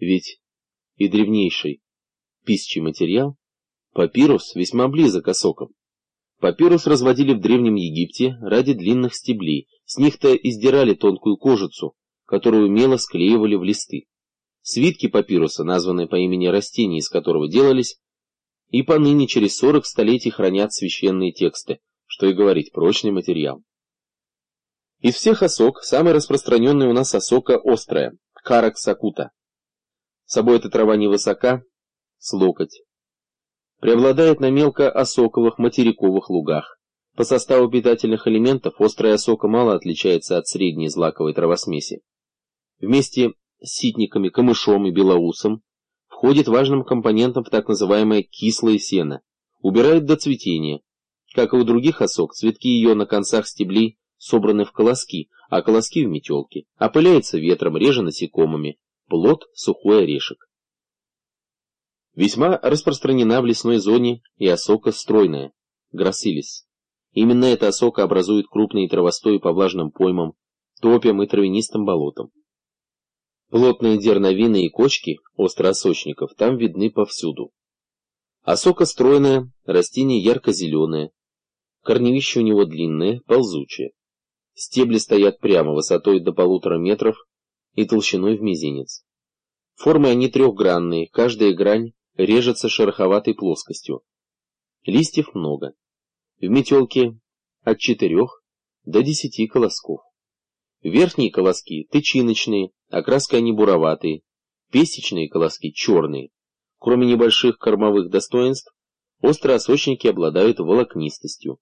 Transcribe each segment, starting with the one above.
ведь и древнейший писчий материал, папирус, весьма близок к осокам. Папирус разводили в Древнем Египте ради длинных стеблей, с них-то издирали тонкую кожицу, которую умело склеивали в листы. Свитки папируса, названные по имени растения, из которого делались, и поныне через 40 столетий хранят священные тексты, что и говорить, прочный материал. Из всех осок самый распространенный у нас осока острая, каракс акута. Собой эта трава невысока, с локоть. Преобладает на мелкоосоковых материковых лугах. По составу питательных элементов острая осока мало отличается от средней злаковой травосмеси. Вместе с ситниками, камышом и белоусом входит важным компонентом в так называемое кислое сено. Убирает до цветения. Как и у других осок, цветки ее на концах стеблей собраны в колоски, а колоски в метелки. Опыляется ветром, реже насекомыми. Плод – сухой орешек. Весьма распространена в лесной зоне и осока стройная, грассилис. Именно эта осока образует крупные травостои по влажным поймам, топям и травянистым болотам. Плотные дерновины и кочки остроосочников там видны повсюду. Осока стройная, растение ярко-зеленое, корневище у него длинное, ползучее. Стебли стоят прямо, высотой до 1,5 метра и толщиной в мизинец. Формы они трехгранные, каждая грань режется шероховатой плоскостью. Листьев много. В метелке от 4 до 10 колосков. Верхние колоски тычиночные, окраской они буроватые, пестичные колоски черные. Кроме небольших кормовых достоинств, остроосочники обладают волокнистостью.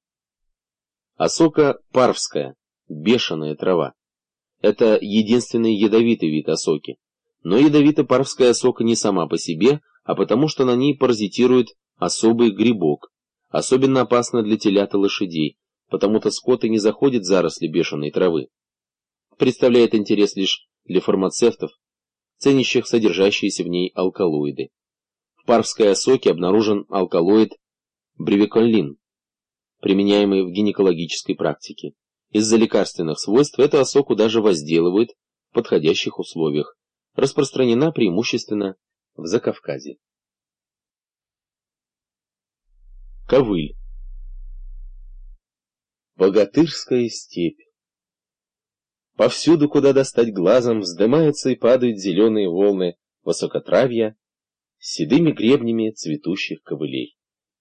Осока парвская, бешеная трава. Это единственный ядовитый вид осоки. Но ядовито-парвская осока не сама по себе, а потому что на ней паразитирует особый грибок. Особенно опасно для телят и лошадей, потому-то скот и не заходит в заросли бешеной травы. Представляет интерес лишь для фармацевтов, ценящих содержащиеся в ней алкалоиды. В парвской осоке обнаружен алкалоид бревиколлин, применяемый в гинекологической практике. Из-за лекарственных свойств эту осоку даже возделывают в подходящих условиях. Распространена преимущественно в Закавказье. Ковыль. Богатырская степь. Повсюду, куда достать глазом, вздымаются и падают зеленые волны высокотравья с седыми гребнями цветущих ковылей.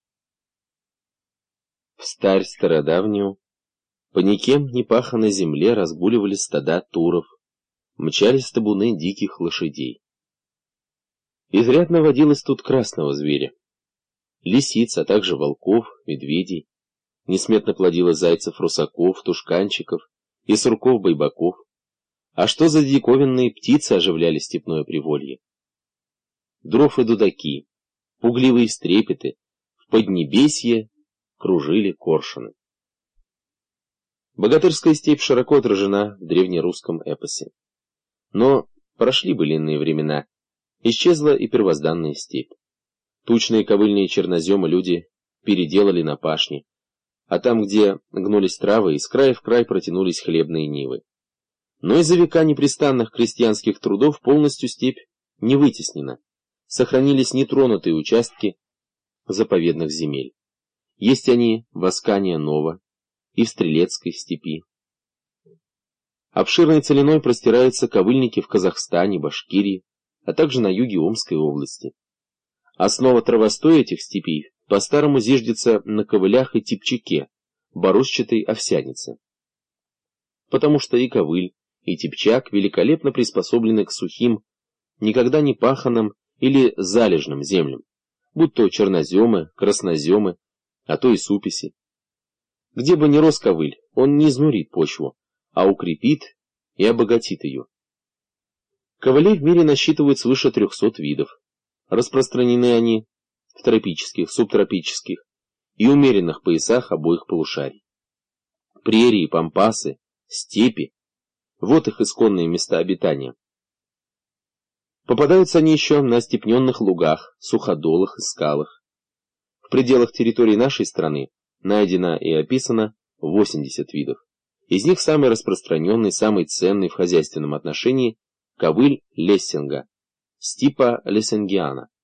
Встарь стародавнюю по никем не паханой земле разгуливали стада туров, мчались табуны диких лошадей. Изрядно водилось тут красного зверя, лисиц, а также волков, медведей. Несметно плодило зайцев, русаков, тушканчиков и сурков-байбаков. А что за диковинные птицы оживляли степное приволье? Дров и дудаки, пугливые стрепеты, в поднебесье кружили коршуны. Богатырская степь широко отражена в древнерусском эпосе. Но прошли былинные времена, исчезла и первозданная степь. Тучные ковыльные черноземы люди переделали на пашни, а там, где гнулись травы, из края в край протянулись хлебные нивы. Но из-за века непрестанных крестьянских трудов полностью степь не вытеснена. Сохранились нетронутые участки заповедных земель. Есть они в Аскания-Нова и в Стрелецкой степи. Обширной целиной простираются ковыльники в Казахстане, Башкирии, а также на юге Омской области. Основа травостоя этих степей по-старому зиждется на ковылях и типчаке, борозчатой овсянице. Потому что и ковыль, и типчак великолепно приспособлены к сухим, никогда не паханым или залежным землям, будь то черноземы, красноземы, а то и суписи. Где бы ни рос ковыль, он не изнурит почву, а укрепит и обогатит ее. Ковылей в мире насчитывают свыше 300 видов. Распространены они в тропических, субтропических и умеренных поясах обоих полушарий. Прерии, пампасы, степи – вот их исконные места обитания. Попадаются они еще на остепненных лугах, суходолах и скалах. В пределах территории нашей страны найдено и описано 80 видов. Из них самый распространенный, самый ценный в хозяйственном отношении – ковыль лессинга, Стипа лесангиана.